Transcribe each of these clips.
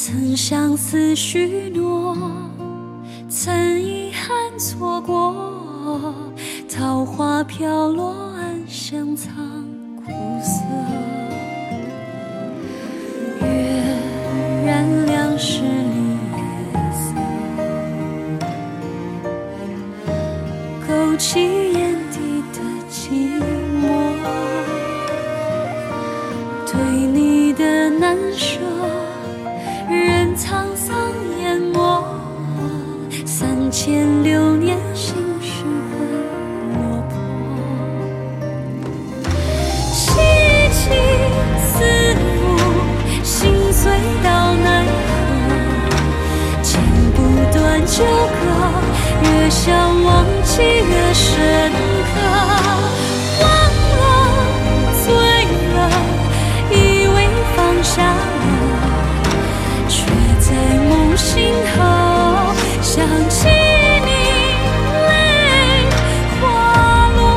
曾相思许诺，曾遗憾错过，桃花飘落，暗香藏苦涩。月染两世离夜色，勾起眼底的寂寞。对你的难舍，任沧桑淹没，3600年心事很落魄。凄凄思慕，心碎到奈何，剪不断纠葛，越想忘记越深刻。下了，却在梦醒后想起你，泪滑落。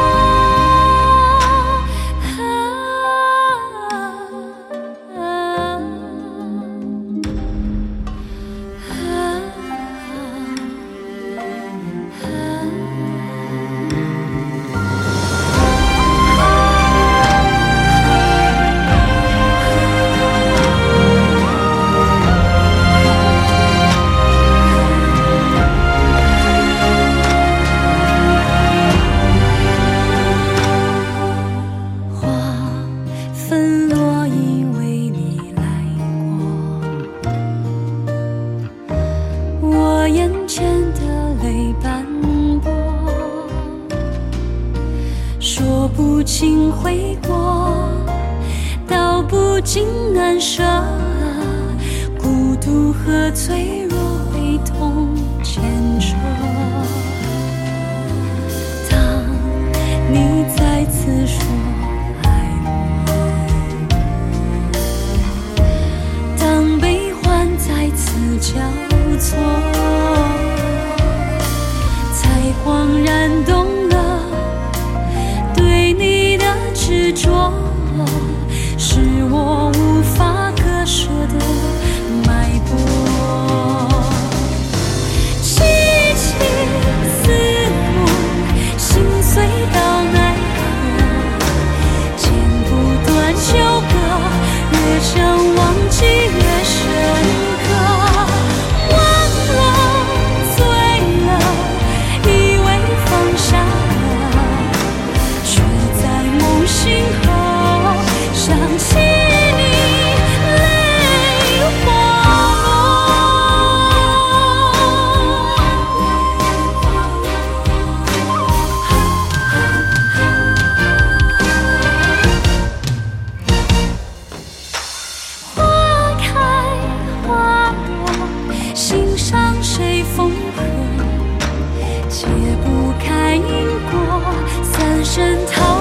眼前的泪斑驳，说不清悔过，道不尽难舍，孤独和脆弱被痛牵扯。当你再次说爱我，当悲欢再次交错，恍然懂了，对你的执着，是我无法割舍的脉搏。凄凄思慕，心碎到奈何，剪不断纠葛，越想忘记越深刻。谁风和，解不开因果，三生桃